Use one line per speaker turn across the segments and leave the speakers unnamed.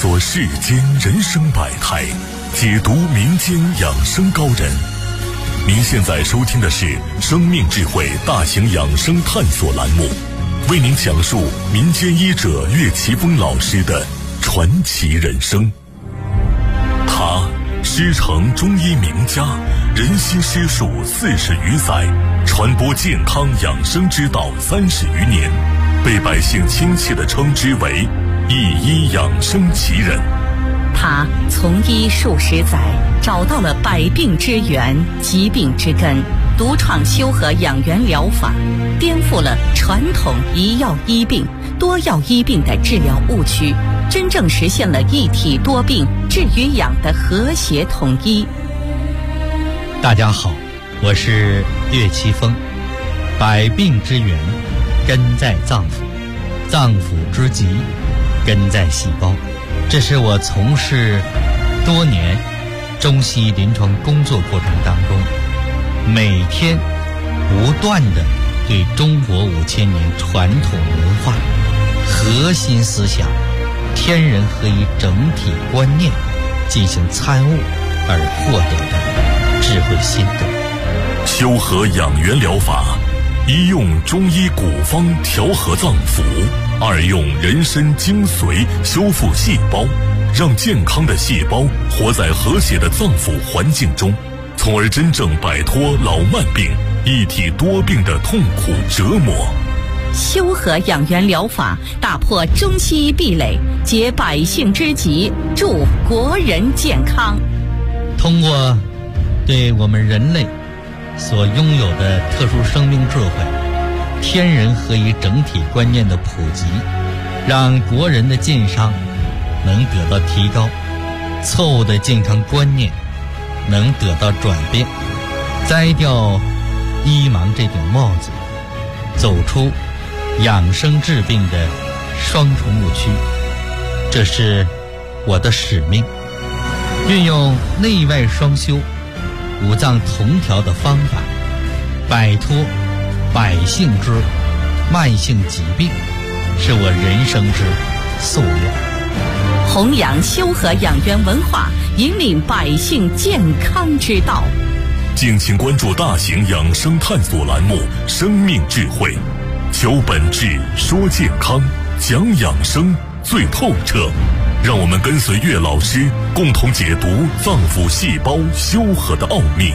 索世间人生百态，解读民间养生高人。您现在收听的是生命智慧大型养生探索栏目，为您讲述民间医者岳奇峰老师的传奇人生。他师承中医名家，人心师术40余载，传播健康养生之道30余年，被百姓亲切地称之为一医养生奇人。
他从医数十载，找到了百病之源、疾病之根，独创修和养元疗法，颠覆了传统一药医病、多药医病的治疗误区，真正实现了一体多病、治与养的和谐统一。
大家好，我是岳奇峰。百病之源根在脏腑，脏腑之疾根在细胞。这是我从事多年中西医临床工作过程当中，每天不断地对中国5000年传统文化核心思想天人合一整体观念进行参悟而获得的智慧心得。
修和养元疗法，一用中医古方调和脏腑，二用人参精髓修复细胞，让健康的细胞活在和谐的脏腑环境中，从而真正摆脱老慢病、一体多病的痛苦折磨。
修和养元疗法打破中西医壁垒，解百姓之急，助国人健康。
通过对我们人类所拥有的特殊生命智慧、天人合一整体观念的普及，让国人的健康能得到提高，错误的健康观念能得到转变，摘掉医盲这顶帽子，走出养生治病的双重误区。这是我的使命，运用内外双修、五脏同调的方法，摆脱百姓之慢性疾病，是我人生之夙愿。
弘扬修和养元文化，引领百姓健康之道。
敬请关注大型养生探索栏目《生命智慧》，求本质，说健康，讲养生最透彻。让我们跟随岳老师，共同解读脏腑细胞修和的奥秘。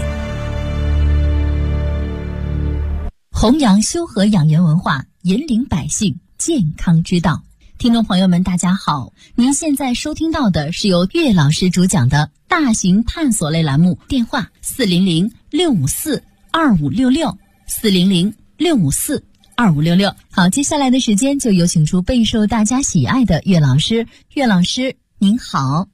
弘扬修和养元文化，引领百姓健康之道。听众朋友们大家好，您现在收听到的是由岳老师主讲的大型探索类栏目，电话400-654-2566 400-654-2566。好，接下来的时间就有请出备受大家喜爱的岳老师。岳老师您好。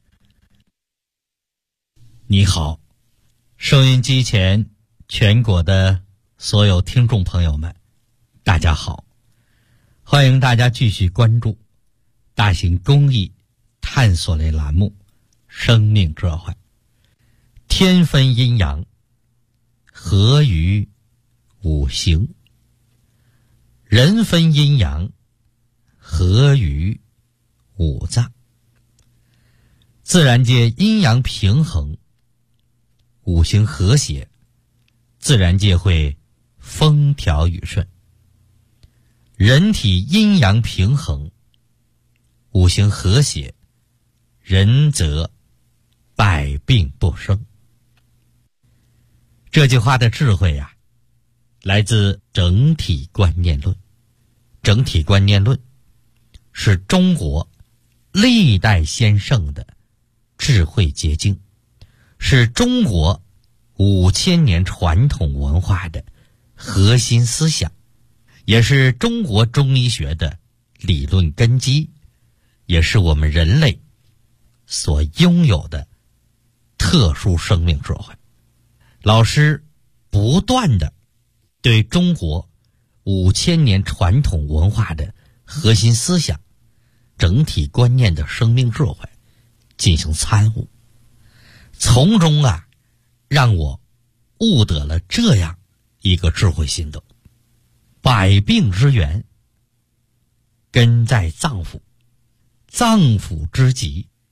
你好，收音机前全国的所有听众朋友们大家好，欢迎大家继续关注大型公益探索类栏目生命智慧。天分阴阳，合于五行；人分阴阳，合于五脏。自然界阴阳平衡，五行和谐，自然界会风调雨顺。人体阴阳平衡，五行和谐，人则百病不生。这句话的智慧呀，来自整体观念论。整体观念论是中国历代先圣的智慧结晶，是中国5000年传统文化的核心思想，也是中国中医学的理论根基，也是我们人类所拥有的特殊生命智慧。老师不断地对中国5000年传统文化的核心思想、整体观念的生命智慧进行参悟，从中让我悟得了这样一个智慧心得：百病之源根在脏腑，脏腑之疾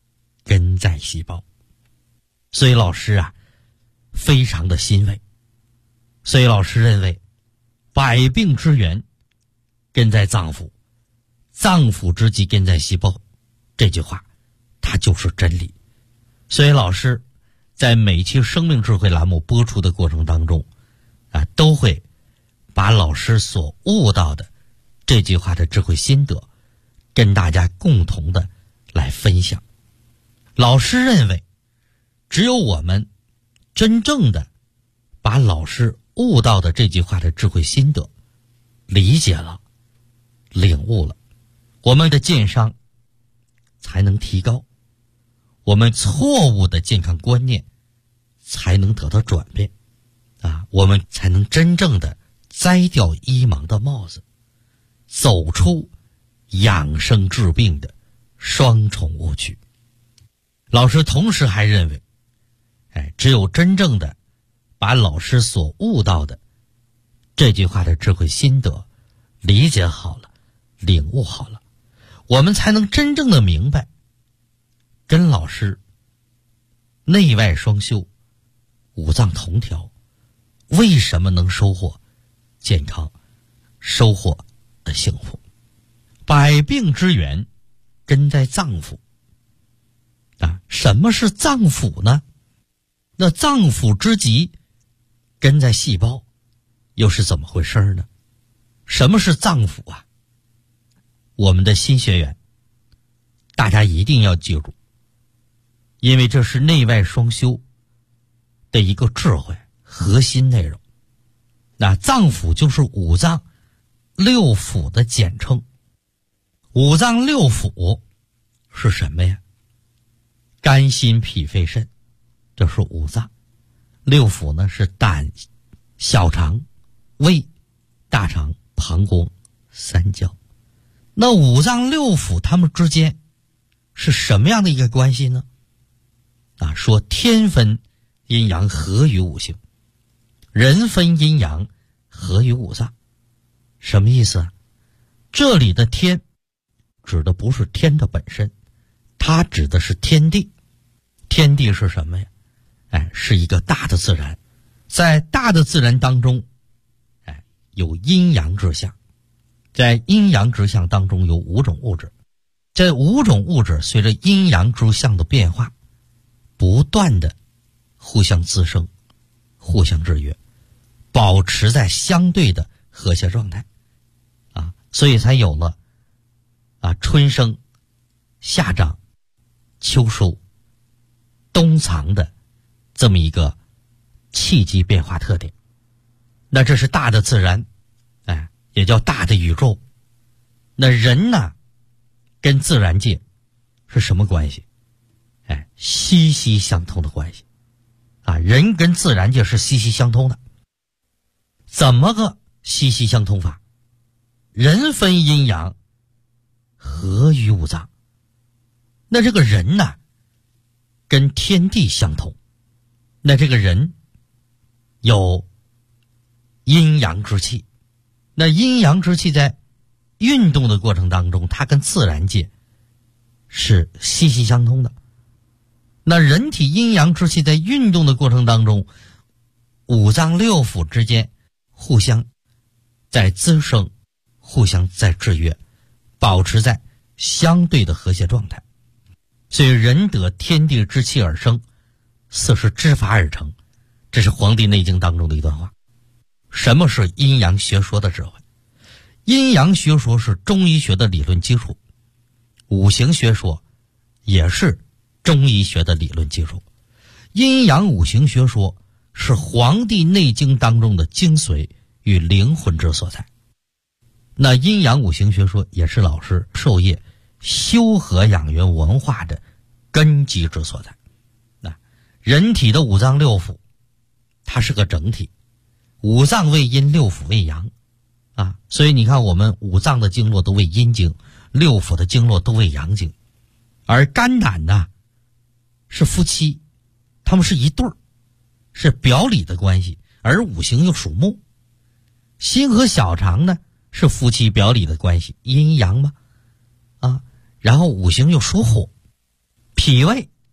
根在细胞。所以老师啊非常的欣慰，所以老师认为百病之源根在脏腑，脏腑之基根在细胞，这句话它就是真理。所以老师在每期生命智慧栏目播出的过程当中都会把老师所悟到的这句话的智慧心得跟大家共同的来分享。老师认为只有我们真正的把老师悟到的这句话的智慧心得理解了、领悟了，我们的健康才能提高，我们错误的健康观念才能得到转变我们才能真正的摘掉医盲的帽子，走出养生治病的双重误区。老师同时还认为只有真正的把老师所悟到的这句话的智慧心得理解好了、领悟好了，我们才能真正的明白跟老师内外双修、五脏同调为什么能收获健康、收获幸福。百病之源根在脏腑什么是脏腑呢？那脏腑之基根在细胞，又是怎么回事呢？什么是脏腑我们的新学员大家一定要记住，因为这是内外双修的一个智慧核心内容。那脏腑就是五脏六腑的简称。五脏六腑是什么呀？肝心脾肺肾，这是五脏。六腑呢是胆、小肠、胃、大肠、膀胱、三焦。那五脏六腑它们之间是什么样的一个关系呢？说天分阴阳合于五行，人分阴阳合于五脏。什么意思这里的天指的不是天的本身，它指的是天地。天地是什么呀？是一个大的自然。在大的自然当中有阴阳之象，在阴阳之象当中有五种物质，这五种物质随着阴阳之象的变化不断的互相滋生、互相制约，保持在相对的和谐状态所以才有了春生、夏长、秋收、冬藏的这么一个气机变化特点。那这是大的自然也叫大的宇宙。那人呢跟自然界是什么关系？息息相通的关系人跟自然界是息息相通的。怎么个息息相通法？人分阴阳合于五脏。那这个人呢跟天地相通，那这个人有阴阳之气，那阴阳之气在运动的过程当中，它跟自然界是息息相通的。那人体阴阳之气在运动的过程当中，五脏六腑之间互相在滋生，互相在制约，保持在相对的和谐状态。所以人得天地之气而生，色是之法而成，这是《黄帝内经》当中的一段话。什么是阴阳学说的智慧？阴阳学说是中医学的理论基础，五行学说也是中医学的理论基础。阴阳五行学说是《黄帝内经》当中的精髓与灵魂之所在。那阴阳五行学说也是老师授业修和养元文化的根基之所在。那人体的五脏六腑它是个整体，五脏为阴，六腑为阳所以你看我们五脏的经络都为阴经，六腑的经络都为阳经。而肝胆呢是夫妻，他们是一对儿，是表里的关系，而五行又属木。心和小肠呢是夫妻表里的关系，阴阳嘛然后五行又属火。脾胃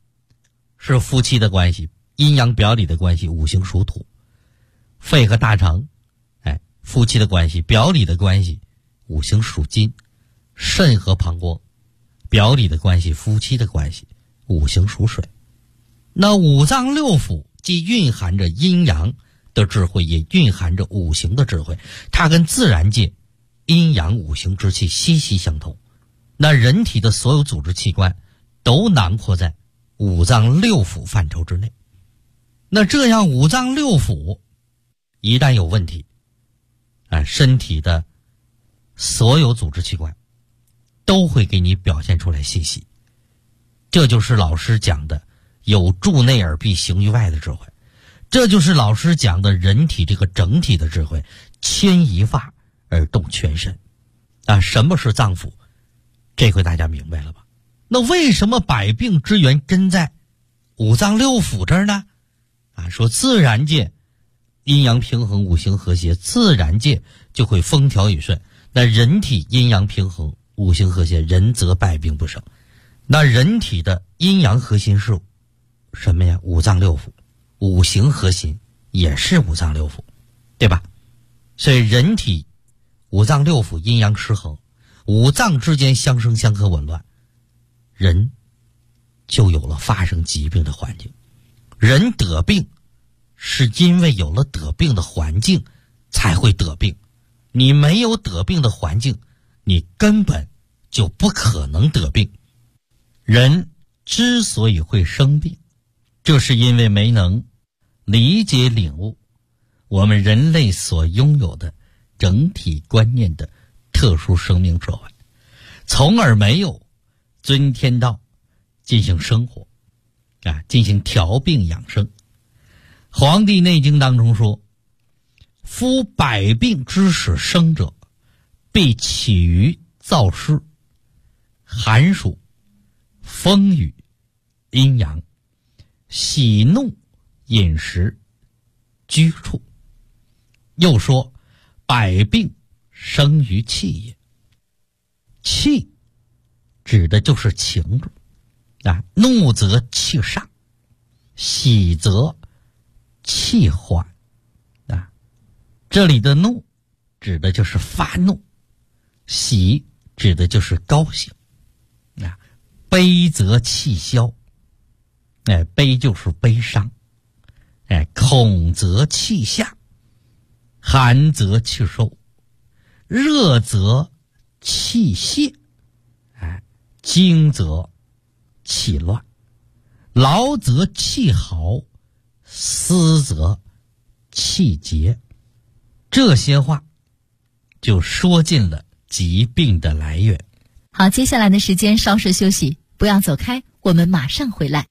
是夫妻的关系，阴阳表里的关系，五行属土。肺和大肠，夫妻的关系，表里的关系，五行属金。肾和膀胱，表里的关系，夫妻的关系，五行属水。那五脏六腑既蕴含着阴阳的智慧，也蕴含着五行的智慧，它跟自然界阴阳五行之气息息相通。那人体的所有组织器官都囊括在五脏六腑范畴之内。那这样五脏六腑一旦有问题，身体的所有组织器官都会给你表现出来信息。这就是老师讲的有助内而必行于外的智慧，这就是老师讲的人体这个整体的智慧，牵一发而动全身。什么是脏腑？这回大家明白了吧？那为什么百病之源真在五脏六腑这儿呢？说自然界阴阳平衡，五行和谐，自然界就会风调雨顺。那人体阴阳平衡，五行和谐，人则百病不生。那人体的阴阳核心是什么呀？五脏六腑。五行核心也是五脏六腑，对吧？所以人体五脏六腑阴阳失衡，五脏之间相生相克紊乱，人就有了发生疾病的环境。人得病是因为有了得病的环境才会得病，你没有得病的环境，你根本就不可能得病。人之所以会生病，就是因为没能理解领悟我们人类所拥有的整体观念的特殊生命智慧，从而没有遵天道进行生活，进行调病养生。黄帝内经当中说，夫百病之始生者，必起于燥湿、寒暑、风雨、阴阳、喜怒、饮食、居处。又说，百病生于气也。气指的就是情志，怒则气上，喜则气缓。这里的怒指的就是发怒，喜指的就是高兴，悲则气消，悲就是悲伤，恐则气下，寒则气收，热则气泄，惊则气乱，劳则气豪，思则气结。这些话就说尽了疾病的来源。
好，接下来的时间稍事休息，不要走开，我们马上回来。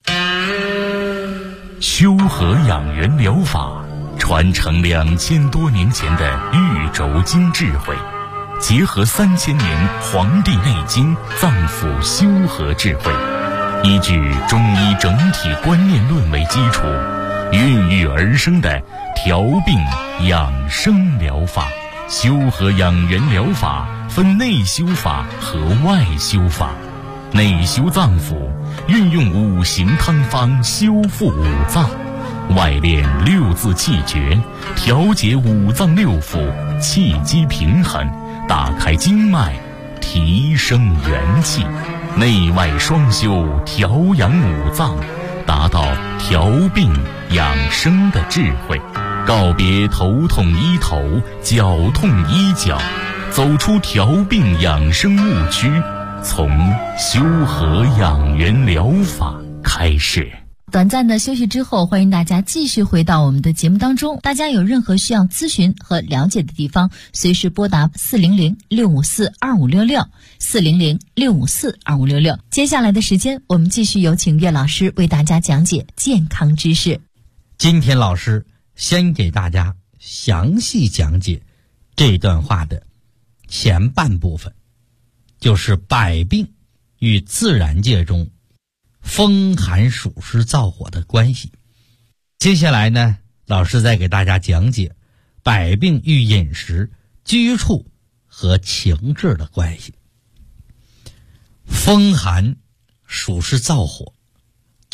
修和养元疗法传承2000多年前的玉轴经智慧，结合3000年《黄帝内经》脏腑修和智慧，依据中医整体观念论为基础，孕育而生的调病养生疗法。修和养元疗法分内修法和外修法。内修脏腑，运用五行汤方修复五脏；外练六字气诀，调节五脏六腑，气机平衡，打开经脉，提升元气。内外双修，调养五脏，达到调病养生的智慧。告别头痛医头，脚痛医脚，走出调病养生误区，从修和养元疗法开始。
短暂的休息之后，欢迎大家继续回到我们的节目当中。大家有任何需要咨询和了解的地方，随时拨打400-654-2566 400-654-2566。接下来的时间，我们继续有请岳老师为大家讲解健康知识。
今天老师先给大家详细讲解这段话的前半部分，就是百病与自然界中风寒暑湿燥火的关系。接下来呢，老师再给大家讲解百病与饮食、居处和情志的关系。风寒暑湿燥火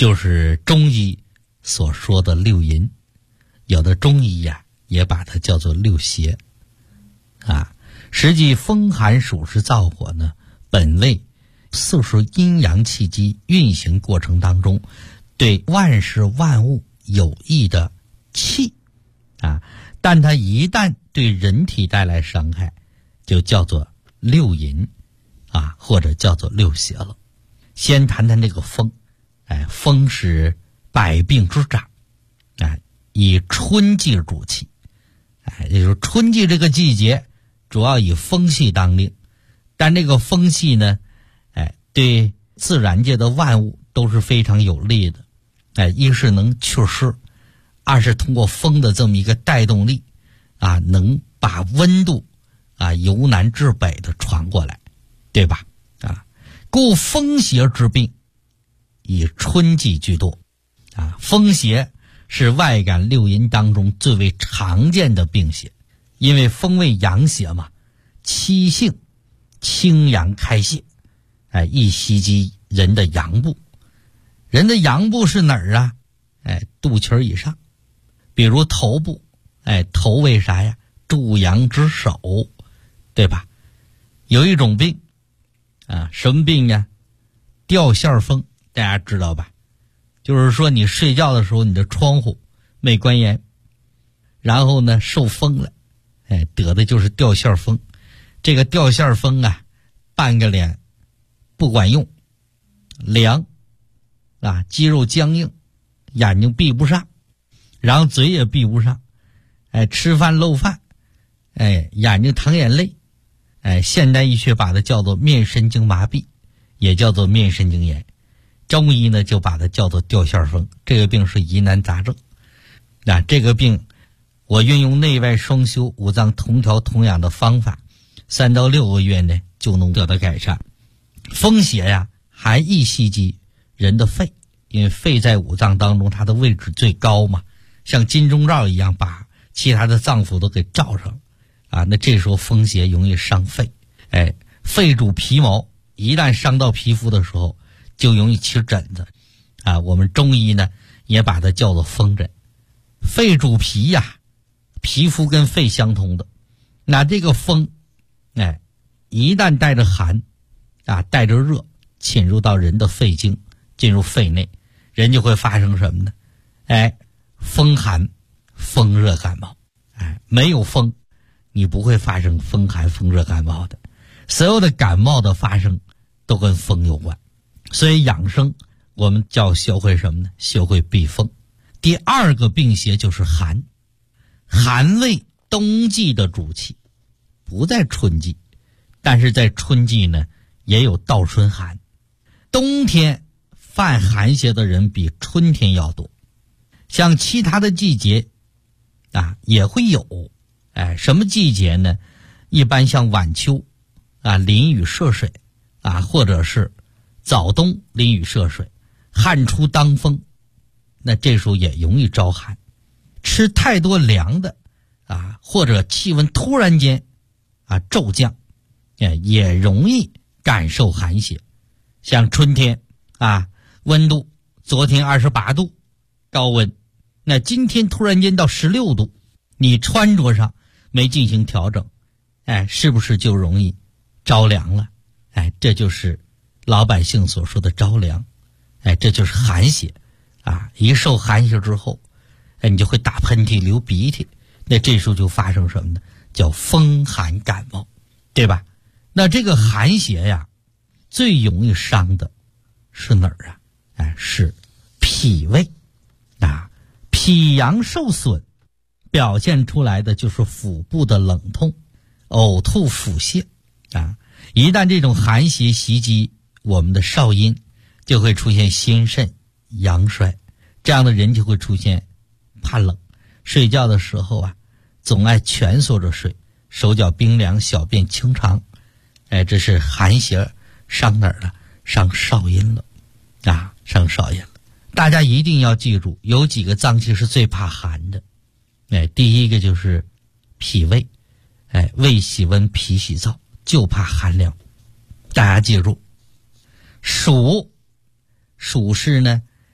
就是中医所说的六淫，有的中医呀也把它叫做六邪啊。实际风寒暑湿燥火呢，本为四时阴阳气机运行过程当中对万事万物有益的气啊，但它一旦对人体带来伤害，就叫做六淫啊，或者叫做六邪了。先谈谈这个风，风是百病之长，以春季主气，也就是春季这个季节主要以风气当令，但这个风气呢，对自然界的万物都是非常有利的，一是能祛湿，二是通过风的这么一个带动力啊，能把温度啊由南至北的传过来，对吧？啊，故风邪之病以春季居多啊。风邪是外感六淫当中最为常见的病邪，因为风为阳邪嘛，七性清阳开泄，易袭击人的阳部。人的阳部是哪儿啊？肚脐以上，比如头部，头为啥呀？诸阳之首，对吧？有一种病啊，什么病呀？吊线风，大家知道吧？就是说你睡觉的时候，你的窗户没关严，然后呢受风了，得的就是吊线风。这个吊线风啊，半个脸不管用，凉啊，肌肉僵硬，眼睛闭不上，然后嘴也闭不上，吃饭漏饭，眼睛淌眼泪，现代医学把它叫做面神经麻痹，也叫做面神经炎。中医呢就把它叫做吊线风，这个病是疑难杂症。这个病我运用内外双修、五脏同调同养的方法，3到6个月呢就能得到改善。风邪呀还易袭击人的肺，因为肺在五脏当中它的位置最高嘛，像金钟罩一样把其他的脏腑都给罩上啊。那这时候风邪容易伤肺，肺主皮毛，一旦伤到皮肤的时候就容易起疹子啊。我们中医呢也把它叫做风疹。肺主皮呀，皮肤跟肺相通的，那这个风一旦带着寒啊，带着热侵入到人的肺经，进入肺内，人就会发生什么呢？风寒风热感冒。没有风你不会发生风寒风热感冒的。所有的感冒的发生都跟风有关，所以养生我们叫学会什么呢？学会避风。第二个病邪就是寒。寒为冬季的主气，不在春季，但是在春季呢也有倒春寒。冬天犯寒邪的人比春天要多，像其他的季节啊也会有，什么季节呢？一般像晚秋啊淋雨涉水啊，或者是早冬淋雨涉水，旱出当风，那这时候也容易招寒。吃太多凉的啊，或者气温突然间啊骤降，也容易感受寒邪。像春天啊，温度昨天28度高温，那今天突然间到16度，你穿着上没进行调整，是不是就容易着凉了？这就是老百姓所说的着凉，这就是寒邪啊。一受寒邪之后，你就会打喷嚏流鼻涕，那这时候就发生什么呢？叫风寒感冒，对吧？那这个寒邪呀最容易伤的是哪儿啊？是脾胃啊。脾阳受损表现出来的就是腹部的冷痛、呕吐、腹泻啊。一旦这种寒邪袭击我们的少阴，就会出现心肾阳衰，这样的人就会出现怕冷，睡觉的时候啊总爱蜷缩着睡，手脚冰凉，小便清长。这是寒邪伤哪儿了？伤少阴了啊，伤少阴了。大家一定要记住，有几个脏器是最怕寒的。第一个就是脾胃，胃喜温，脾喜燥，就怕寒凉。大家记住，暑是呢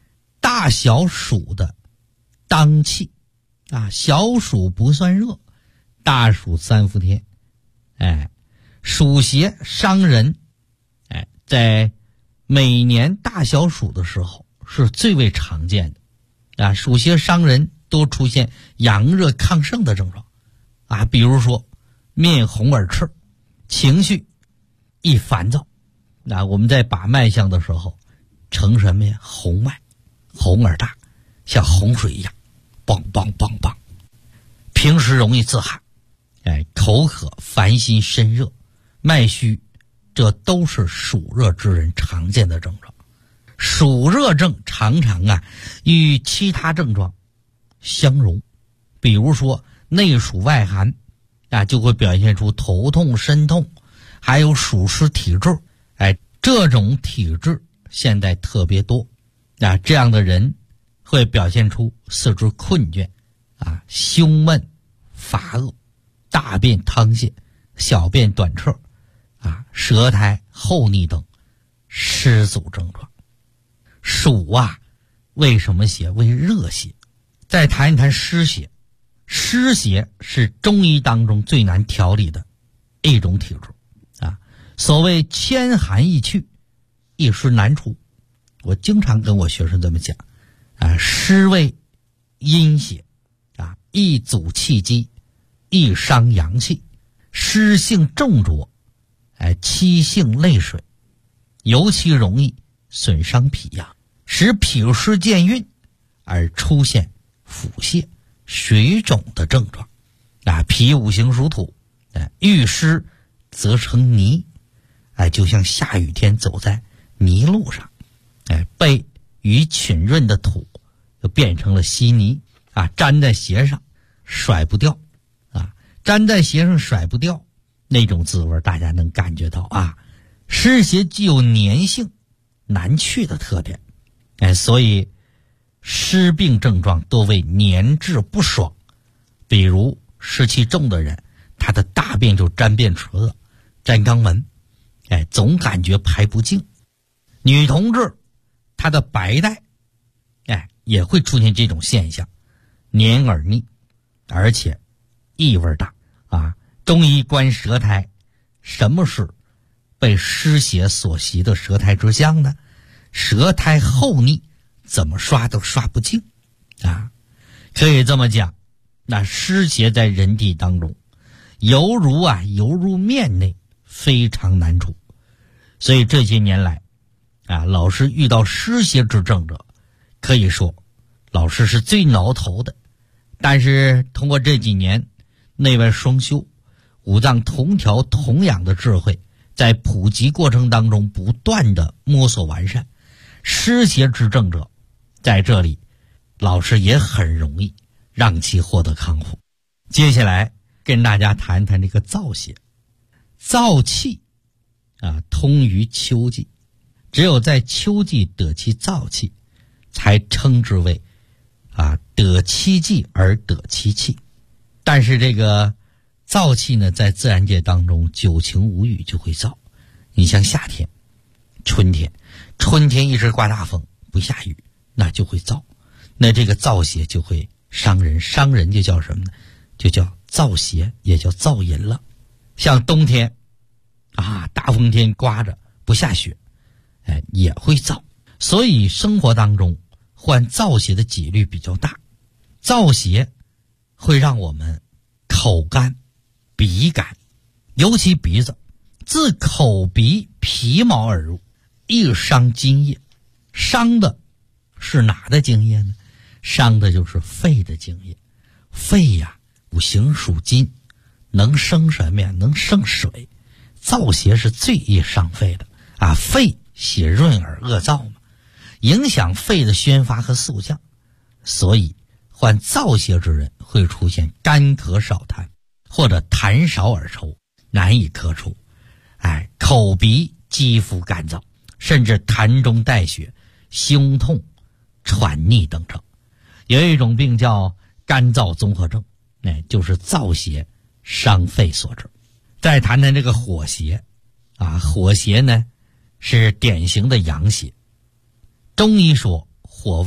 大小暑的当气啊，小暑不算热，大暑3伏天。暑邪伤人，在每年大小暑的时候是最为常见的啊。暑邪伤人多出现阳热亢盛的症状啊，比如说面红耳赤，情绪易烦躁。那我们在把脉象的时候呈什么呀？红脉，红而大，像洪水一样，梆梆梆梆。平时容易自汗，口渴，烦心，身热，脉虚，这都是暑热之人常见的症状。暑热症常常与其他症状相融，比如说内暑外寒就会表现出头痛、身痛，还有暑湿体质。这种体质现在特别多这样的人会表现出四肢困倦胸闷乏饿，大便溏泻，小便短彻舌苔厚腻等湿阻症状。暑为什么邪？为热邪。再谈一谈湿邪。湿邪是中医当中最难调理的一种体质所谓千寒易去，一湿难除。我经常跟我学生这么讲湿为阴邪易阻气机，易伤阳气。湿性重浊气性泪水，尤其容易损伤脾阳，使脾湿健运，而出现腹泻、水肿的症状脾五行属土遇湿则成泥就像下雨天走在泥路上被雨浸润的土就变成了稀泥粘在鞋上甩不掉粘在鞋上甩不掉，那种滋味大家能感觉到湿邪具有粘性难去的特点所以湿病症状多为粘滞不爽。比如湿气重的人，他的大便就粘便池子、粘肛门总感觉排不净。女同志她的白带也会出现这种现象，黏而腻，而且异味大中医观舌苔，什么是被湿邪所袭的舌苔之象呢？舌苔厚腻，怎么刷都刷不净可以这么讲，那湿邪在人体当中犹如面内，非常难除。所以这些年来老师遇到湿邪之症者，可以说老师是最挠头的。但是通过这几年内外双修、五脏同调同养的智慧，在普及过程当中不断的摸索完善，湿邪之症者在这里老师也很容易让其获得康复。接下来跟大家谈谈这个燥邪。燥气通于秋季，只有在秋季得其燥气，才称之为得其季而得其气。但是这个燥气呢，在自然界当中久晴无雨就会燥。你像夏天、春天一直刮大风不下雨，那就会燥，那这个燥邪就会伤人，伤人就叫什么呢？就叫燥邪，也叫燥淫了。像冬天大风天刮着不下雪也会燥。所以生活当中患燥邪的几率比较大。燥邪会让我们口干、鼻干，尤其鼻子自口鼻皮毛而入，易伤津液。伤的是哪的津液呢？伤的就是肺的津液。肺五行属金，能生什么呀？能生水。燥邪是最易伤肺的肺血润而恶燥嘛，影响肺的宣发和肃降。所以患燥邪之人会出现干咳少痰，或者痰少而稠，难以咳出口鼻肌肤干燥，甚至痰中带血、胸痛、喘逆等症。有一种病叫干燥综合症就是燥邪伤肺所致。再谈谈这个火邪火邪呢是典型的阳邪。中医说火为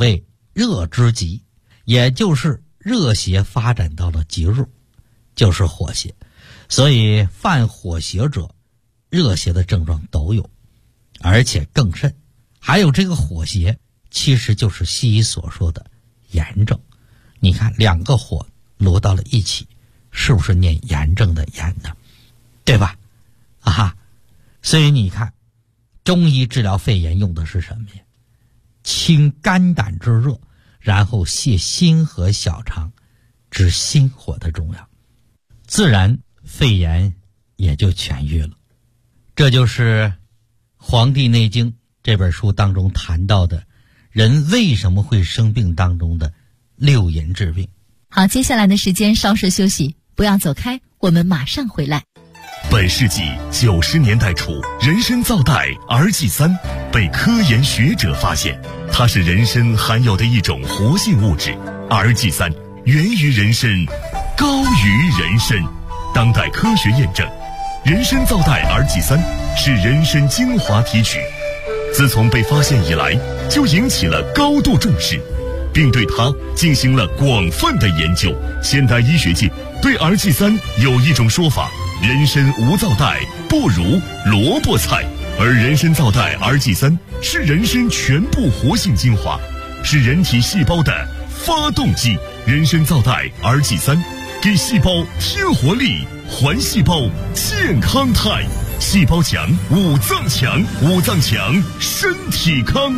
热之极，也就是热邪发展到了极入，就是火邪。所以犯火邪者，热邪的症状都有，而且更甚。还有这个火邪其实就是西医所说的炎症。你看两个火摞到了一起，是不是念炎症的炎呢？对吧？所以你看中医治疗肺炎用的是什么呀？清肝胆之热，然后泻心和小肠之心火的重要，自然肺炎也就痊愈了。这就是《黄帝内经》这本书当中谈到的人为什么会生病当中的6淫治病。
好，接下来的时间稍事休息，不要走开，我们马上回来。
本世纪90年代初，人参皂苷 RG3 被科研学者发现，它是人参含有的一种活性物质。RG3 源于人参，高于人参。当代科学验证，人参皂苷 RG3 是人参精华提取，自从被发现以来，就引起了高度重视，并对它进行了广泛的研究。现代医学界对 RG3 有一种说法：人参无皂苷，不如萝卜菜。而人参皂苷 RG3 是人参全部活性精华，是人体细胞的发动机。人参皂苷 RG3 给细胞添活力，还细胞健康态。细胞强，五脏强，五脏强，身体康。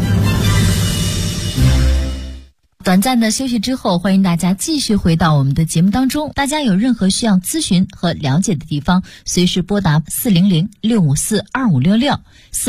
短暂的休息之后，欢迎大家继续回到我们的节目当中。大家有任何需要咨询和了解的地方，随时拨打400-654-2566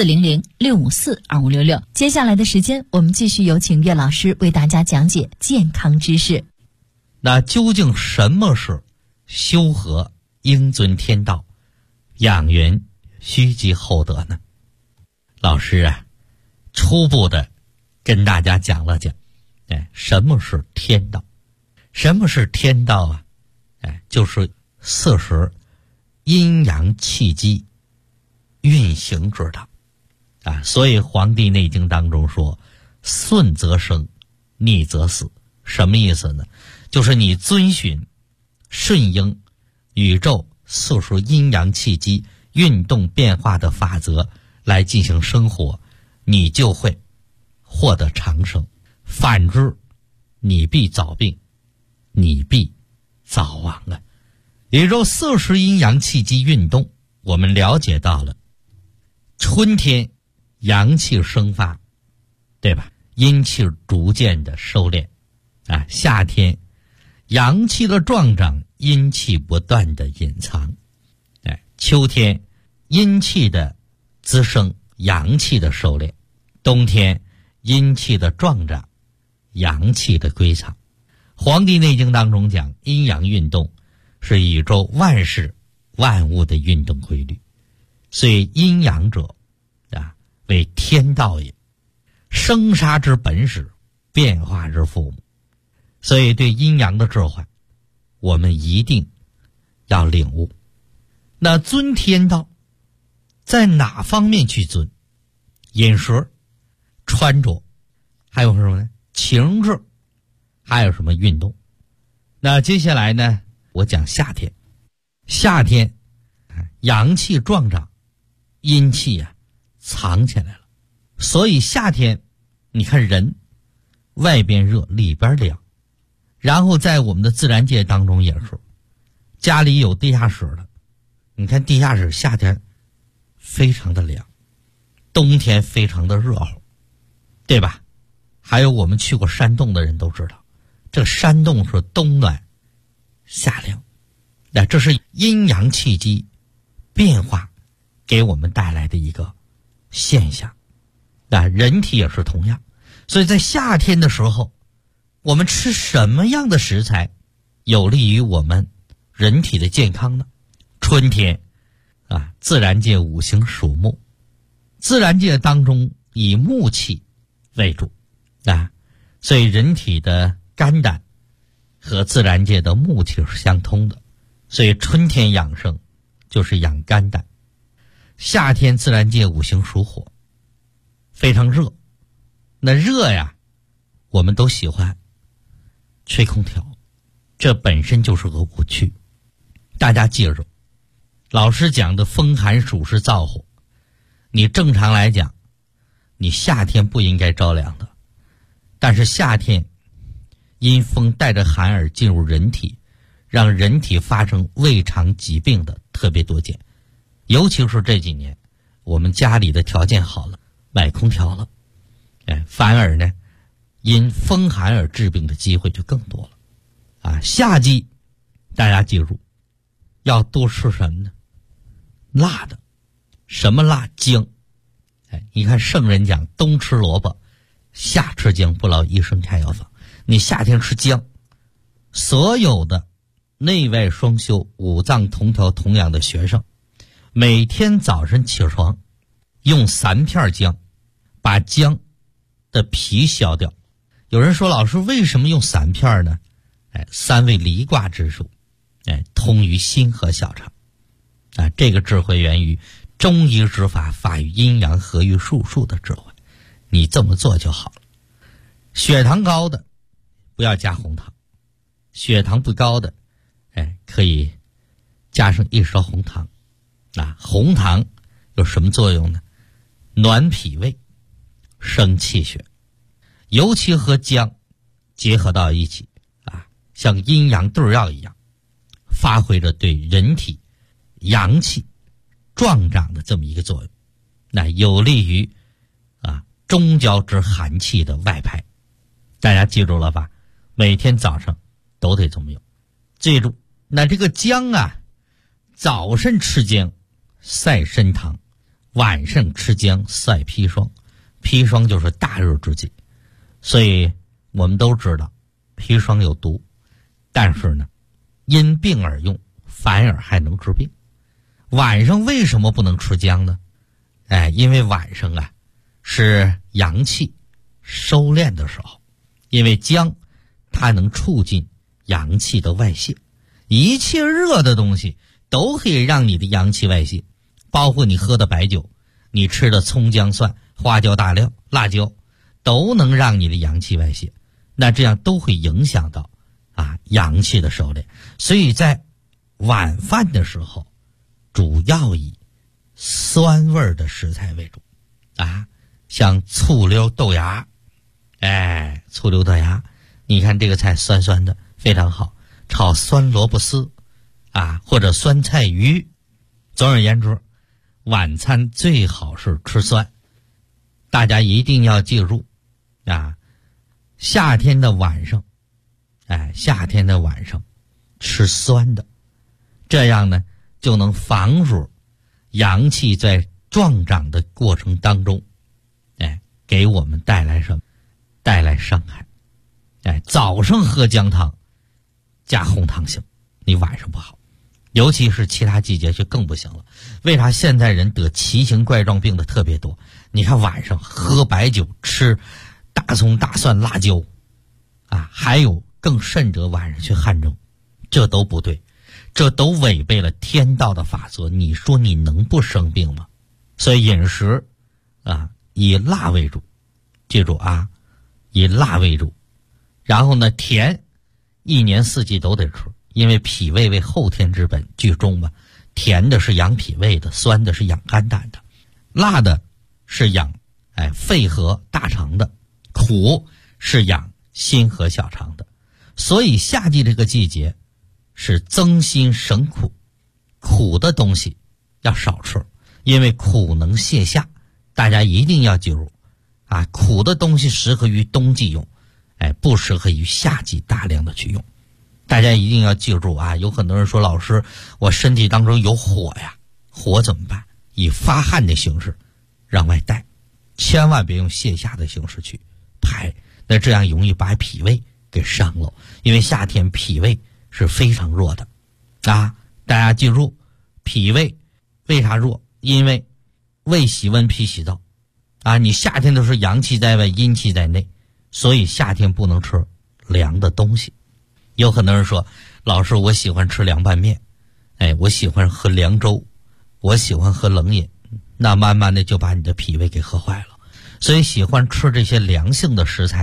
400-654-2566。接下来的时间，我们继续有请岳老师为大家讲解健康知识。
那究竟什么是修和应遵天道，养元虚积厚德呢？老师初步的跟大家讲了讲什么是天道。什么是天道就是40阴阳气机运行之道所以《黄帝内经》当中说，顺则生，逆则死。什么意思呢？就是你遵循顺应宇宙40阴阳气机运动变化的法则来进行生活，你就会获得长生。反之，你必早病，你必早亡宇宙40阴阳气机运动，我们了解到了春天阳气生发，对吧？阴气逐渐的收敛夏天阳气的壮长，阴气不断的隐藏秋天阴气的滋生，阳气的收敛，冬天阴气的壮长，阳气的归藏。《黄帝内经》当中讲，阴阳运动是宇宙万事万物的运动规律，所以阴阳者为天道也，生杀之本始，变化之父母。所以对阴阳的置换，我们一定要领悟。那遵天道在哪方面去遵？饮食、穿着，还有什么呢？情志，还有什么运动？那接下来呢，我讲夏天。夏天阳气壮长，阴气藏起来了，所以夏天你看人外边热里边凉。然后在我们的自然界当中也是，家里有地下室的，你看地下室夏天非常的凉，冬天非常的热乎，对吧？还有我们去过山洞的人都知道，这山洞是冬暖夏凉，这是阴阳气机变化给我们带来的一个现象。人体也是同样，所以在夏天的时候，我们吃什么样的食材有利于我们人体的健康呢？春天自然界五行属木，自然界当中以木气为主所以人体的肝胆和自然界的木气是相通的，所以春天养生就是养肝胆。夏天自然界五行属火，非常热，那热我们都喜欢吹空调，这本身就是个误区。大家记住，老师讲的风寒暑是燥火，你正常来讲，你夏天不应该着凉的，但是夏天因风带着寒而进入人体，让人体发生胃肠疾病的特别多见。尤其是这几年我们家里的条件好了，买空调了，反而呢因风寒而治病的机会就更多了。夏季大家记住要多吃什么呢？辣的。什么辣？姜。你看圣人讲冬吃萝卜，夏吃姜，不劳医生开药方。你夏天吃姜，所有的内外双修、五脏同调同养的学生，每天早晨起床用3片姜把姜的皮削掉。有人说老师为什么用3片呢？3味离卦之术，通于心和小肠。这个智慧源于中医之法，法于阴阳，合于术数的智慧。你这么做就好了。血糖高的不要加红糖，血糖不高的可以加上1勺红糖。红糖有什么作用呢？暖脾胃，生气血，尤其和姜结合到一起像阴阳对药一样，发挥着对人体阳气壮长的这么一个作用，那有利于中焦之寒气的外排。大家记住了吧？每天早上都得这么用。记住，那这个姜早晨吃姜晒参汤，晚上吃姜晒砒霜。砒霜就是大热之际，所以我们都知道砒霜有毒，但是呢因病而用，反而还能治病。晚上为什么不能吃姜呢？因为晚上是阳气收敛的时候，因为姜它能促进阳气的外泄，一切热的东西都可以让你的阳气外泄，包括你喝的白酒，你吃的葱姜蒜花椒大料辣椒，都能让你的阳气外泄，那这样都会影响到阳气的收敛。所以在晚饭的时候主要以酸味的食材为主像醋溜豆芽，醋溜豆芽，你看这个菜酸酸的非常好，炒酸萝卜丝或者酸菜鱼。总而言之，晚餐最好是吃酸。大家一定要记住夏天的晚上吃酸的，这样呢就能防止阳气在壮长的过程当中给我们带来什么？带来伤害。早上喝姜汤加红糖行，你晚上不好，尤其是其他季节就更不行了。为啥现在人得奇形怪状病的特别多？你看晚上喝白酒，吃大葱大蒜辣椒还有更甚者晚上去汗蒸，这都不对，这都违背了天道的法则，你说你能不生病吗？所以饮食以辣为主，记住以辣为主。然后呢，甜一年四季都得吃，因为脾胃为后天之本，居中嘛。甜的是养脾胃的，酸的是养肝胆的，辣的是养肺和大肠的，苦是养心和小肠的。所以夏季这个季节是增辛省苦，苦的东西要少吃，因为苦能泻下。大家一定要记住苦的东西适合于冬季用，不适合于夏季大量的去用。大家一定要记住有很多人说老师我身体当中有火火怎么办？以发汗的形式让外带，千万别用泻下的形式去排，那这样容易把脾胃给伤了。因为夏天脾胃是非常弱的大家记住，脾胃为啥弱？因为胃喜温，脾喜燥你夏天都是阳气在外，阴气在内，所以夏天不能吃凉的东西。有很多人说老师我喜欢吃凉拌面，我喜欢喝凉粥，我喜欢喝冷饮，那慢慢的就把你的脾胃给喝坏了。所以喜欢吃这些凉性的食材的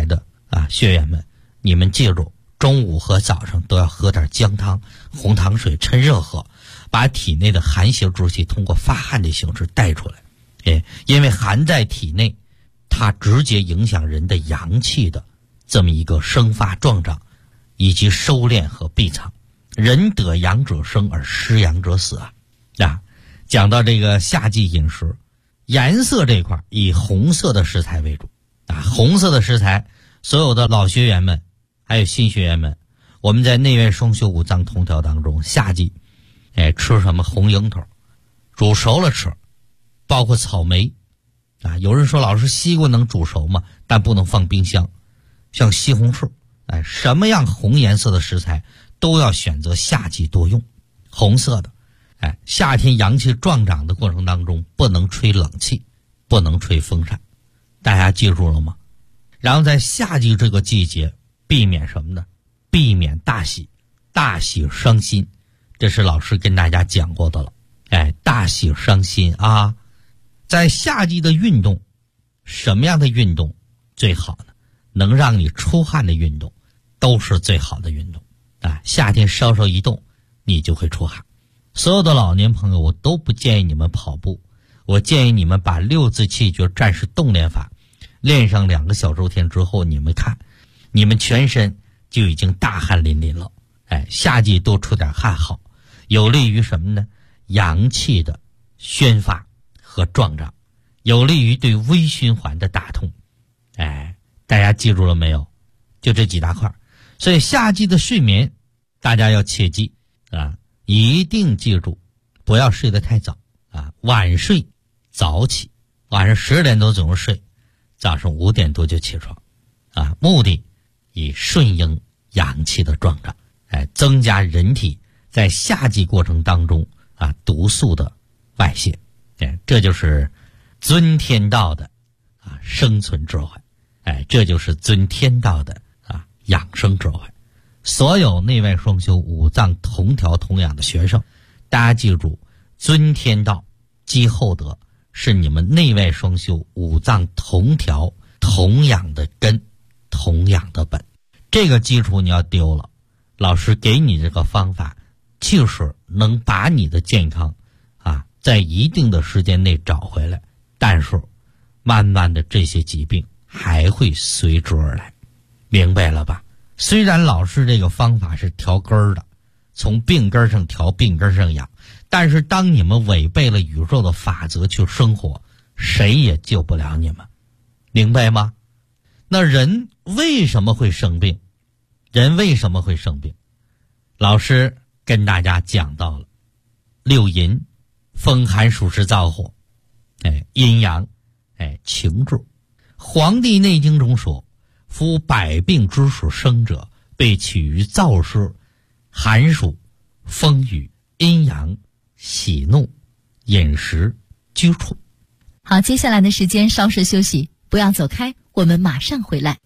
学员们，你们记住，中午和早上都要喝点姜汤、红糖水，趁热喝，把体内的寒邪之气通过发汗的形式带出来。因为寒在体内，它直接影响人的阳气的这么一个生发壮长，以及收敛和闭藏。人得阳者生，而失阳者死讲到这个夏季饮食，颜色这一块以红色的食材为主红色的食材，所有的老学员们还有新学员们，我们在内外双修五脏同调当中，夏季吃什么红樱桃，煮熟了吃，包括草莓有人说老师西瓜能煮熟吗？但不能放冰箱。像西红柿什么样红颜色的食材都要选择夏季多用红色的。夏天阳气壮长的过程当中，不能吹冷气，不能吹风扇，大家记住了吗？然后在夏季这个季节，避免什么呢？避免大喜，大喜伤心，这是老师跟大家讲过的了。大喜伤心在夏季的运动，什么样的运动最好呢？能让你出汗的运动都是最好的运动夏天稍稍一动，你就会出汗。所有的老年朋友，我都不建议你们跑步，我建议你们把六字气诀战士动练法练上2个小周天之后，你们看，你们全身就已经大汗淋漓了。夏季多出点汗好，有利于什么呢？阳气的宣发和壮长，有利于对微循环的打通。大家记住了没有？就这几大块。所以夏季的睡眠大家要切记一定记住，不要睡得太早晚睡早起，晚上10点多钟睡，早上5点多就起床目的以顺应阳气的壮长，增加人体在夏季过程当中毒素的外泄。这就是尊天道的生存智慧，这就是尊天道的养生智慧。所有内外双修五脏同调同养的学生，大家记住，尊天道积厚德是你们内外双修五脏同调同养的根，同养的本。这个基础你要丢了，老师给你这个方法就是能把你的健康在一定的时间内找回来，但是慢慢的这些疾病还会随之而来，明白了吧？虽然老师这个方法是调根儿的，从病根上调，病根上养，但是当你们违背了宇宙的法则去生活，谁也救不了你们，明白吗？那人为什么会生病？人为什么会生病？老师跟大家讲到了六淫，风寒暑湿燥火，阴阳，情志。黄帝内经中说，夫百病之始生者，被起于燥湿、寒暑、风雨、阴阳、喜怒、饮食、居处。
好，接下来的时间稍事休息，不要走开，我们马上回来。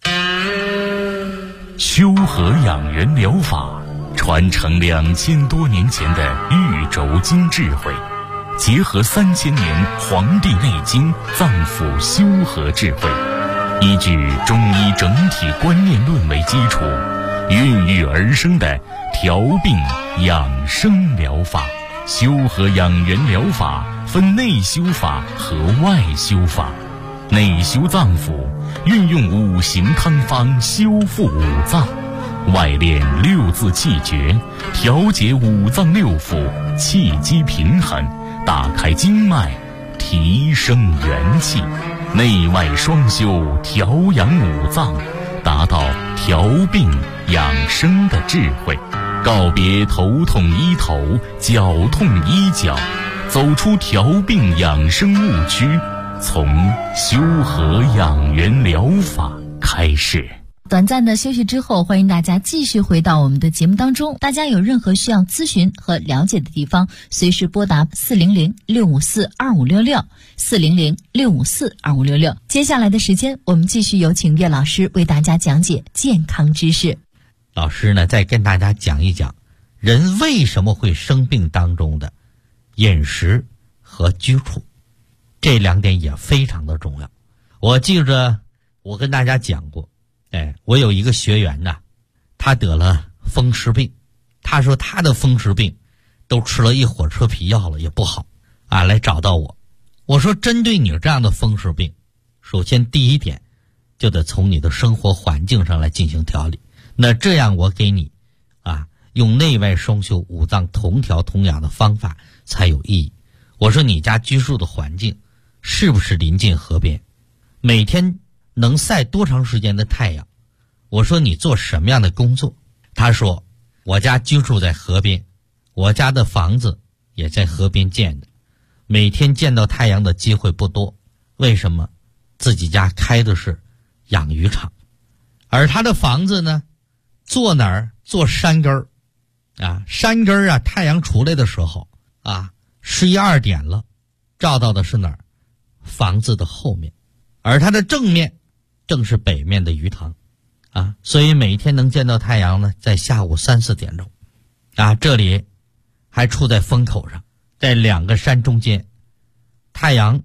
修和养元疗法传承2000多年前的玉轴经智慧，结合3000年《黄帝内经》脏腑修和智慧，依据中医整体观念论为基础，孕育而生的调病养生疗法。修和养元疗法分内修法和外修法。内修脏腑，运用5行汤方修复五脏；外练6字气诀，调节五脏六腑，气机平衡，打开经脉，提升元气。内外双修，调养五脏，达到调病养生的智慧。告别头痛医头，脚痛医脚，走出调病养生误区，从修和养元疗法开始。
短暂的休息之后，欢迎大家继续回到我们的节目当中。大家有任何需要咨询和了解的地方，随时拨打400-654-2566 400-654-2566。接下来的时间，我们继续有请岳老师为大家讲解健康知识。
老师呢，再跟大家讲一讲人为什么会生病当中的饮食和居处，这2点也非常的重要。我记着我跟大家讲过， 我有一个学员呢，他得了风湿病，他说他的风湿病都吃了一火车皮药了也不好啊，来找到我。我说针对你这样的风湿病，首先第一点就得从你的生活环境上来进行调理。那这样我给你用内外双修五脏同调同养的方法才有意义。我说你家居住的环境是不是临近河边？每天能晒多长时间的太阳？我说你做什么样的工作？他说我家居住在河边，我家的房子也在河边建的，每天见到太阳的机会不多。为什么？自己家开的是养鱼场，而他的房子呢，坐哪儿？坐山根儿山根儿太阳出来的时候11、12点了，照到的是哪儿？房子的后面，而它的正面正是北面的鱼塘所以每天能见到太阳呢，在下午3、4点钟这里还处在风口上，在2个山中间，太阳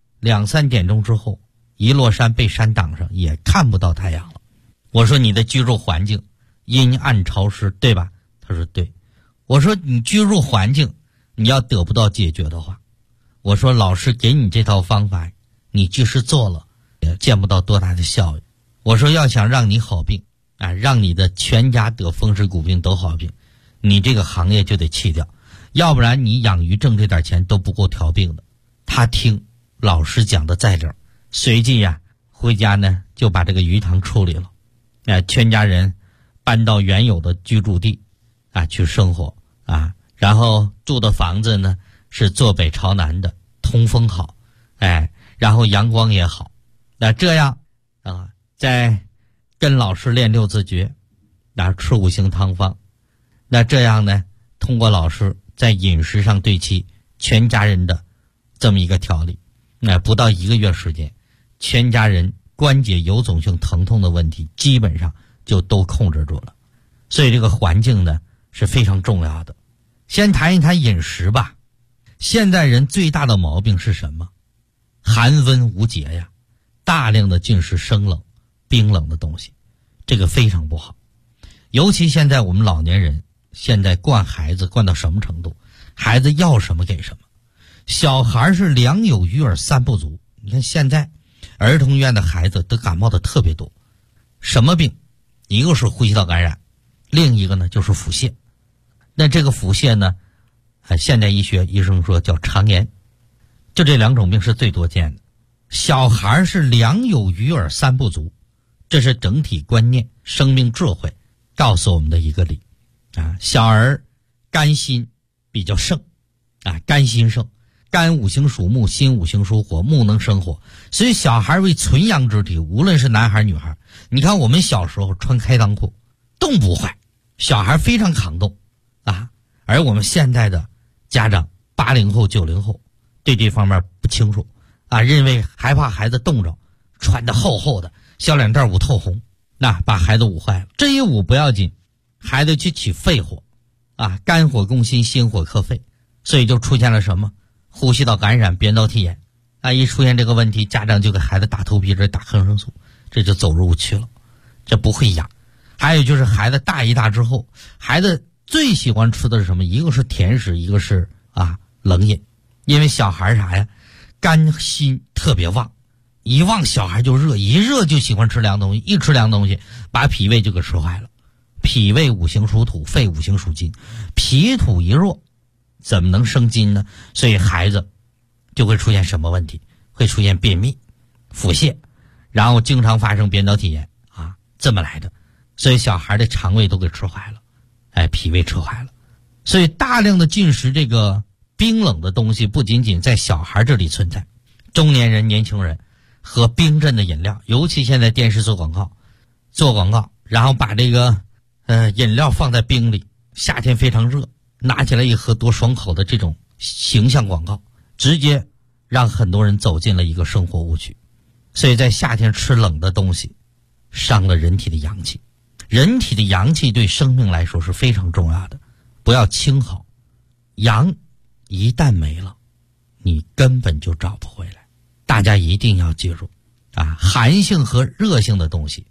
2、3点钟之后一落山被山挡上，也看不到太阳了。我说你的居住环境阴暗潮湿，对吧？他说对。我说你居住环境你要得不到解决的话，我说老师给你这套方法，你即使做了也见不到多大的效益。我说要想让你好病让你的全家得风湿骨病都好病，你这个行业就得弃掉，要不然你养鱼挣这点钱都不够调病的。他听老师讲的在理，随即回家呢就把这个鱼塘处理了全家人搬到原有的居住地去生活然后住的房子呢是坐北朝南的，通风好然后阳光也好。那这样再跟老师练6字诀吃5行汤方，那这样呢通过老师在饮食上对其全家人的这么一个调理，不到1个月时间，全家人关节有肿性疼痛的问题基本上就都控制住了。所以这个环境呢是非常重要的。先谈一谈饮食吧。现在人最大的毛病是什么？寒温无节大量的进食生冷冰冷的东西，这个非常不好。尤其现在我们老年人现在惯孩子惯到什么程度？孩子要什么给什么。小孩是两有余而三不足。你看现在儿童医院的孩子得感冒的特别多，什么病？一个是呼吸道感染，另一个呢就是腹泻。那这个腹泻呢现代医学医生说叫肠炎，就这2种病是最多见的。小孩是两有余而三不足，这是整体观念生命智慧告诉我们的一个理小儿肝心比较盛肝心盛，肝五行属木，心五行属火，木能生火，所以小孩为纯阳之体，无论是男孩女孩。你看我们小时候穿开裆裤冻不坏，小孩非常抗冻而我们现在的家长80后90后对这方面不清楚认为害怕孩子冻着，穿得厚厚的小脸蛋捂透红，那把孩子捂坏了。这一捂不要紧，孩子去起肺火肝火攻心，心火克肺，所以就出现了什么呼吸道感染、扁桃体炎一出现这个问题，家长就给孩子打头皮质、打抗生素，这就走入误区了，这不会养。还有就是孩子大一大之后，孩子最喜欢吃的是什么？一个是甜食，一个是冷饮。因为小孩肝心特别旺，一旺小孩就热，一热就喜欢吃凉东西，一吃凉东西把脾胃就给吃坏了。脾胃五行属土，肺五行属金，脾土一弱怎么能生金呢？所以孩子就会出现什么问题？会出现便秘、腹泻，然后经常发生扁桃体炎这么来的。所以小孩的肠胃都给吃坏了脾胃吃坏了。所以大量的进食这个冰冷的东西不仅仅在小孩这里存在，中年人、年轻人喝冰镇的饮料，尤其现在电视做广告，然后把这个饮料放在冰里，夏天非常热，拿起来一喝多爽口的这种形象广告，直接让很多人走进了一个生活误区。所以在夏天吃冷的东西伤了人体的阳气，人体的阳气对生命来说是非常重要的，不要轻耗。阳一旦没了，你根本就找不回来。大家一定要记住寒性和热性的东西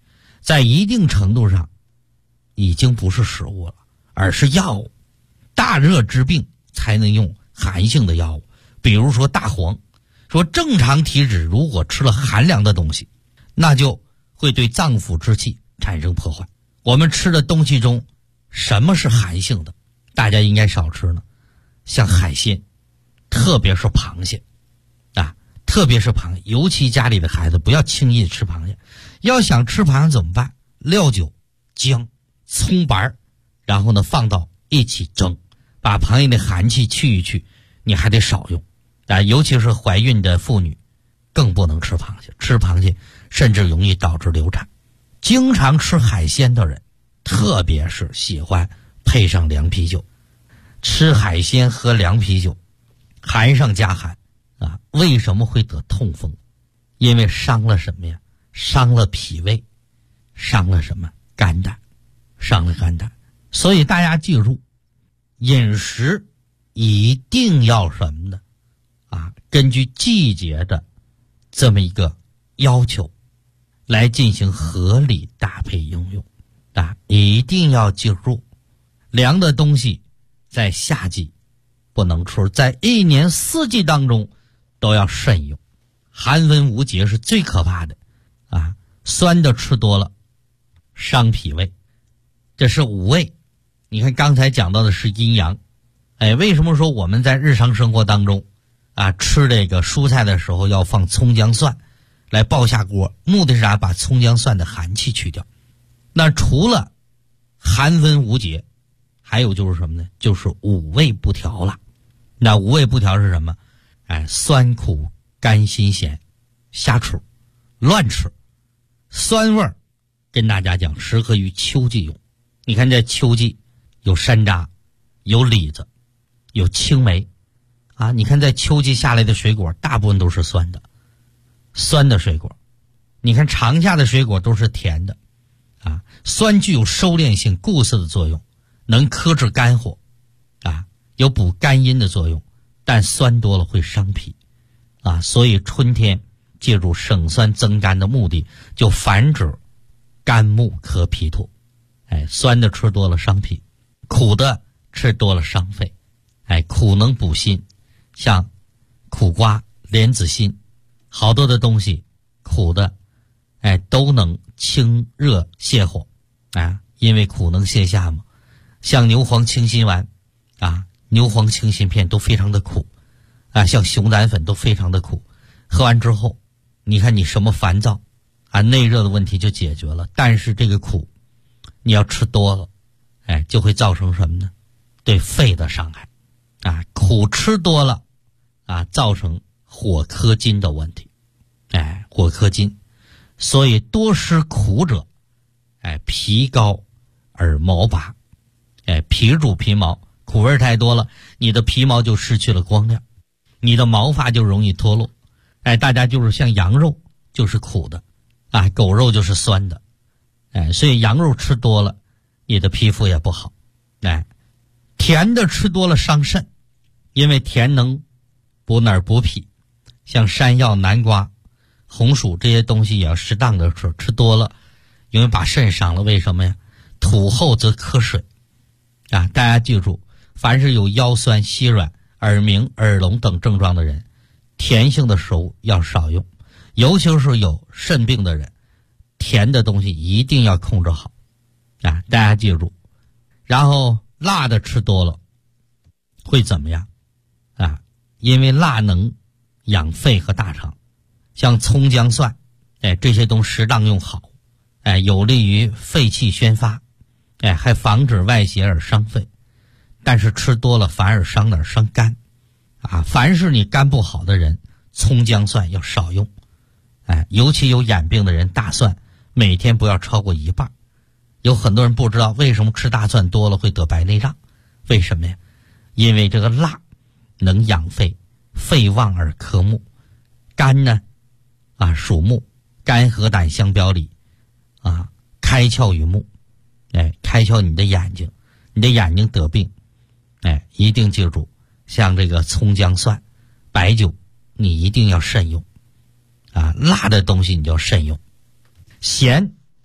在一定程度上已经不是食物了，而是药物。大热治病才能用寒性的药物，比如说大黄。说正常体质如果吃了寒凉的东西，那就会对脏腑之气产生破坏。我们吃的东西中什么是寒性的？大家应该少吃呢，像海鲜，特别是螃蟹啊，特别是螃蟹，尤其家里的孩子不要轻易吃螃蟹。要想吃螃蟹怎么办？料酒、姜、葱白，然后呢放到一起蒸，把螃蟹的寒气去一去。你还得少用啊，尤其是怀孕的妇女更不能吃螃蟹，吃螃蟹甚至容易导致流产。经常吃海鲜的人，特别是喜欢配上凉啤酒，吃海鲜喝凉啤酒，寒上加寒啊！为什么会得痛风？因为伤了什么呀？伤了脾胃，伤了什么？肝胆，伤了肝胆。所以大家记住，饮食一定要什么呢？啊，根据季节的这么一个要求来进行合理搭配应用啊！一定要记住，凉的东西在夏季不能吃，在一年四季当中都要慎用。寒温无节是最可怕的啊！酸的吃多了伤脾胃，这是五味。你看刚才讲到的是阴阳，为什么说我们在日常生活当中啊吃这个蔬菜的时候要放葱姜蒜来爆下锅？目的是啥？把葱姜蒜的寒气去掉。那除了寒温无节，还有就是什么呢？就是五味不调了。那五味不调是什么？酸苦甘辛咸瞎吃乱吃。酸味儿跟大家讲适合于秋季用。你看在秋季有山楂，有李子，有青梅啊。你看在秋季下来的水果大部分都是酸的，酸的水果。你看长夏的水果都是甜的啊。酸具有收敛性固涩的作用，能克制肝火啊，有补肝阴的作用，但酸多了会伤脾啊。所以春天借助省酸增肝的目的，就繁殖肝木克脾土。酸的吃多了伤脾，苦的吃多了伤肺。苦能补心，像苦瓜、莲子心，好多的东西苦的都能清热泻火啊，因为苦能泻下嘛。像牛黄清心丸啊，牛黄清心片都非常的苦啊，像熊胆粉都非常的苦。喝完之后你看你什么烦躁啊，内热的问题就解决了。但是这个苦你要吃多了就会造成什么呢？对肺的伤害啊。苦吃多了啊，造成火克金的问题。火克金，所以多食苦者皮高而毛拔。皮主皮毛，苦味太多了，你的皮毛就失去了光亮，你的毛发就容易脱落。大家就是像羊肉就是苦的啊，狗肉就是酸的。所以羊肉吃多了你的皮肤也不好。甜的吃多了伤肾，因为甜能补哪儿？补脾。像山药、南瓜、红薯这些东西也要适当的吃，吃多了因为把肾伤了。为什么呀？土厚则克水啊！大家记住，凡是有腰酸、膝软、耳鸣、耳聋等症状的人，甜性的食物要少用，尤其是有肾病的人，甜的东西一定要控制好啊！大家记住。然后辣的吃多了会怎么样啊？因为辣能养肺和大肠，像葱姜蒜这些东西适当用好有利于肺气宣发还防止外邪而伤肺。但是吃多了反而伤哪儿？伤肝啊！凡是你肝不好的人，葱姜蒜要少用尤其有眼病的人，大蒜每天不要超过一半。有很多人不知道为什么吃大蒜多了会得白内障，为什么呀？因为这个辣能养肺，肺旺而克木。肝呢属木，肝和胆相表里开窍于目。开窍你的眼睛，你的眼睛得病一定记住，像这个葱姜蒜、白酒你一定要慎用辣的东西你就要慎用。咸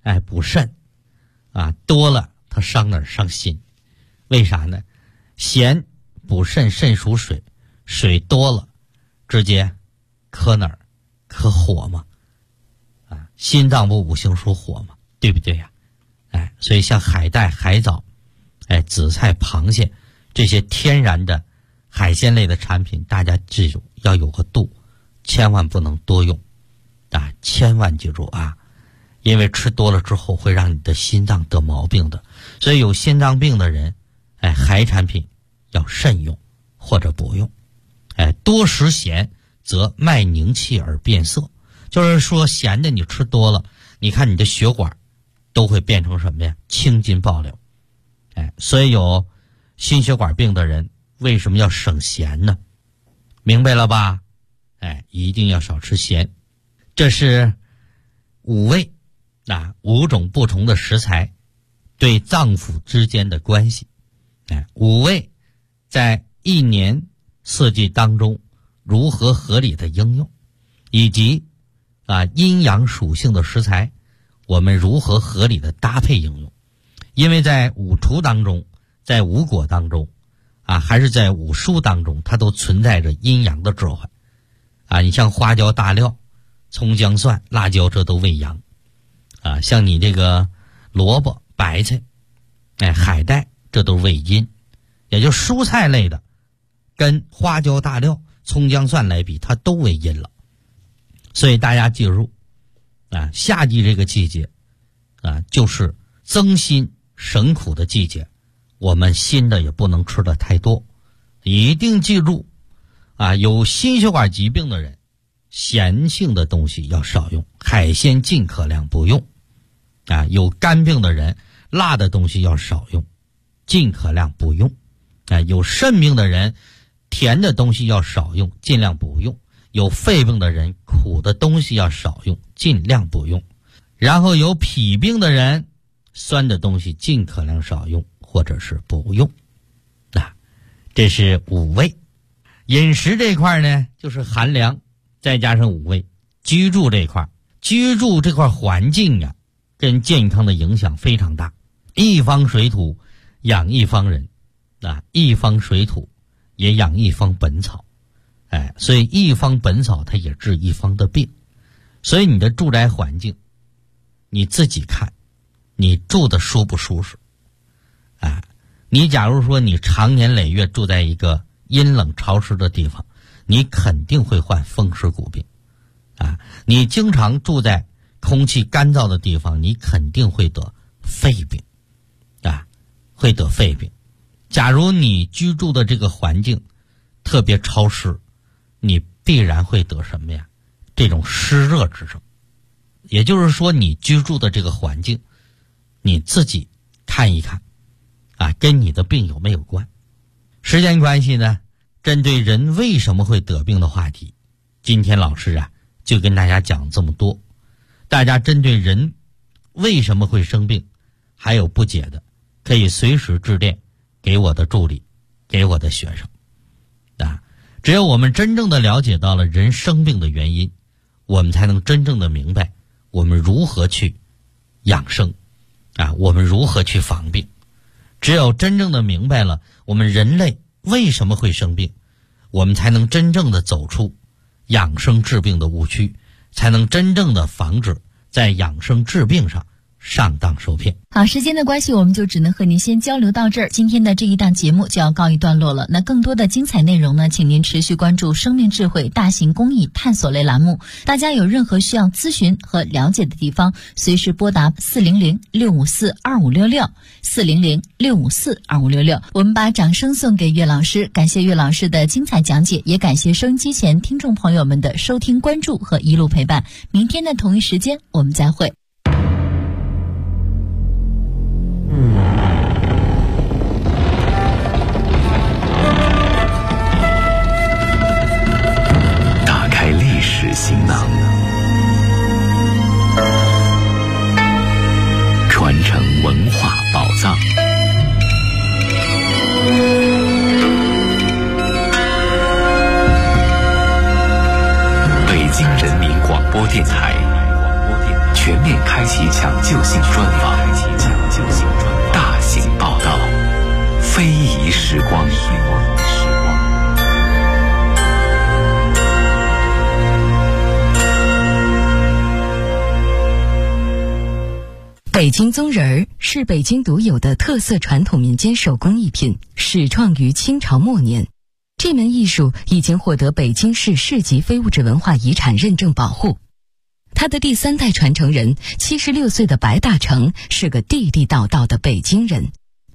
补肾多了它伤哪儿？伤心。为啥呢？咸补肾，肾属水，水多了直接克哪儿？克火嘛。心脏不五行属火嘛，对不对呀？所以像海带、海藻、紫菜、螃蟹这些天然的海鲜类的产品，大家记住要有个度，千万不能多用千万记住因为吃多了之后会让你的心脏得毛病的。所以有心脏病的人海产品要慎用或者不用。多食咸则脉凝气而变色，就是说咸的你吃多了，你看你的血管都会变成什么呀？青筋暴流。所以有心血管病的人为什么要省咸呢？明白了吧？一定要少吃咸。这是五味五种不同的食材对脏腑之间的关系。五味在一年四季当中如何合理的应用，以及阴阳属性的食材我们如何合理的搭配应用。因为在五畜当中，在五果当中还是在五蔬当中，它都存在着阴阳的智慧你像花椒、大料、葱、姜、蒜、辣椒，这都为阳像你这个萝卜、白菜海带，这都为阴。也就蔬菜类的跟花椒、大料、葱、姜、蒜来比，它都为阴了。所以大家记住夏季这个季节就是增辛省苦的季节，我们辛的也不能吃的太多。一定记住有心血管疾病的人，咸性的东西要少用，海鲜尽可量不用有肝病的人，辣的东西要少用，尽可量不用有肾病的人，甜的东西要少用，尽量不用。有肺病的人，苦的东西要少用，尽量不用。然后有脾病的人，酸的东西尽可量少用，或者是不用这是五味。饮食这块呢，就是寒凉再加上五味。居住这块环境跟健康的影响非常大。一方水土养一方人一方水土也养一方本草所以一方本草它也治一方的病。所以你的住宅环境你自己看你住的舒不舒适你假如说你常年累月住在一个阴冷潮湿的地方，你肯定会患风湿骨病你经常住在空气干燥的地方，你肯定会得肺病会得肺病。假如你居住的这个环境特别潮湿，你必然会得什么呀？这种湿热之症。也就是说你居住的这个环境你自己看一看跟你的病有没有关。时间关系呢，针对人为什么会得病的话题，今天老师就跟大家讲这么多。大家针对人为什么会生病还有不解的，可以随时致电给我的助理，给我的学生只有我们真正的了解到了人生病的原因，我们才能真正的明白我们如何去养生我们如何去防病。只有真正的明白了我们人类为什么会生病，我们才能真正的走出养生治病的误区，才能真正的防止在养生治病上上当受骗。
好，时间的关系，我们就只能和您先交流到这儿。今天的这一档节目就要告一段落了。那更多的精彩内容呢，请您持续关注生命智慧大型公益探索类栏目。大家有任何需要咨询和了解的地方，随时拨打400-654-2566 400-654-2566。我们把掌声送给岳老师，感谢岳老师的精彩讲解，也感谢收音机前听众朋友们的收听关注和一路陪伴。明天的同一时间我们再会。
打开历史行囊，传承文化宝藏。北京人民广播电台全面开启抢救性专访，大型报道，非遗时光。
北京宗人儿是北京独有的特色传统民间手工艺品，始创于清朝末年。这门艺术已经获得北京市市级非物质文化遗产认证保护。他的第3代传承人76岁的白大成是个地地道道的北京人。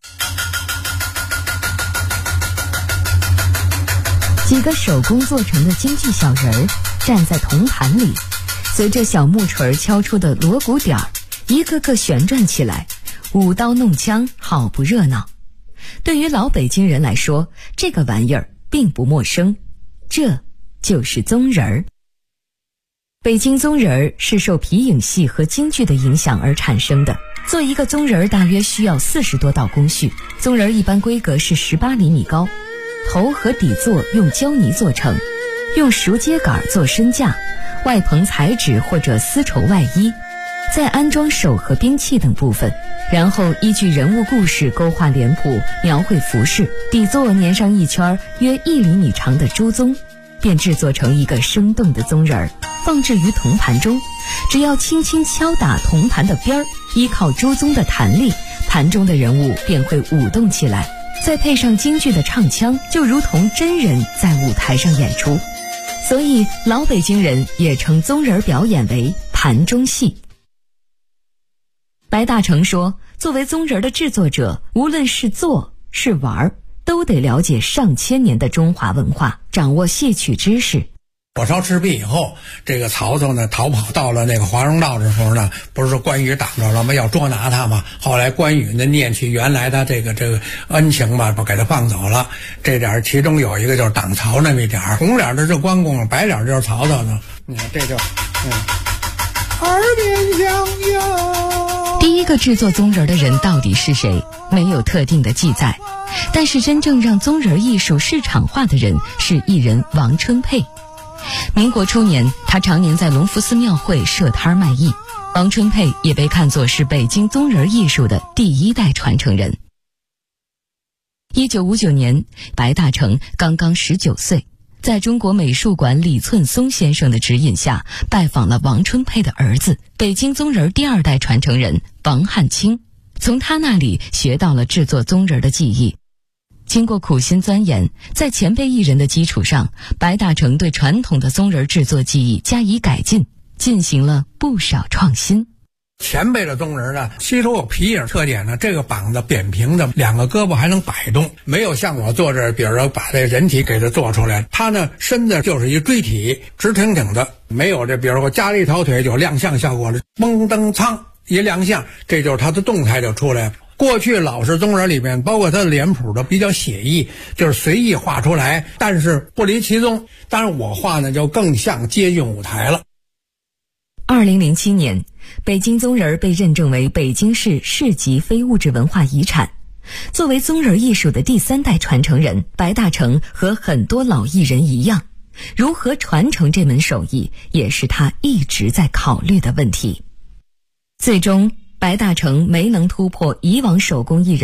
几个手工做成的京剧小人儿站在铜盘里，随着小木锤敲出的锣鼓点儿，一个个旋转起来，舞刀弄枪，好不热闹。对于老北京人来说，这个玩意儿并不陌生，这就是宗人儿。北京宗人儿是受皮影戏和京剧的影响而产生的。做一个宗人儿大约需要40多道工序，宗人儿一般规格是18厘米高，头和底座用胶泥做成，用熟秸秆做身架，外棚彩纸或者丝绸外衣，再安装手和兵器等部分，然后依据人物故事勾画脸谱，描绘服饰，底座粘上一圈约1厘米长的朱宗，便制作成一个生动的宗人儿，放置于铜盘中。只要轻轻敲打铜盘的边儿，依靠朱宗的弹力，盘中的人物便会舞动起来，再配上京剧的唱腔，就如同真人在舞台上演出。所以老北京人也称宗人表演为盘中戏。白大成说，作为宗人的制作者，无论是做是玩，都得了解上千年的中华文化，掌握戏曲知识。
火烧赤壁以后，这个曹操呢逃跑到了那个华容道的时候呢，不是关羽挡着了吗？要捉拿他嘛。后来关羽呢念起原来的这个恩情吧，给他放走了。这点其中有一个就是挡曹那么一点，红脸的是关公，白脸就是曹操呢。你看这就耳边响应。
第一个制作宗人的人到底是谁？没有特定的记载，但是真正让宗人艺术市场化的人是艺人王春佩。民国初年，他常年在隆福寺庙会设摊卖艺。王春佩也被看作是北京宗人艺术的第1代传承人。1959年，白大成刚刚19岁，在中国美术馆李寸松先生的指引下，拜访了王春佩的儿子，北京宗人第2代传承人王汉卿，从他那里学到了制作宗人的技艺。经过苦心钻研，在前辈艺人的基础上，白大成对传统的宗人制作技艺加以改进，进行了不少创新。
前辈的宗人呢，吸收有皮影特点呢，这个膀子扁平的，2个胳膊还能摆动，没有像我做这，比如说把这人体给它做出来，他呢身子就是一锥体，直挺挺的，没有这，比如说加了一条腿有亮相效果了，蹦蹬苍一亮相，这就是他的动态就出来了。过去老式宗人里面，包括他的脸谱都比较写意，就是随意画出来，但是不离其宗。当然我画呢就更像接近舞台了。
2007年，北京宗人被认证为北京市市级非物质文化遗产。作为宗人艺术的第3代传承人，白大成和很多老艺人一样，如何传承这门手艺，也是他一直在考虑的问题。最终，白大成没能突破以往手工艺人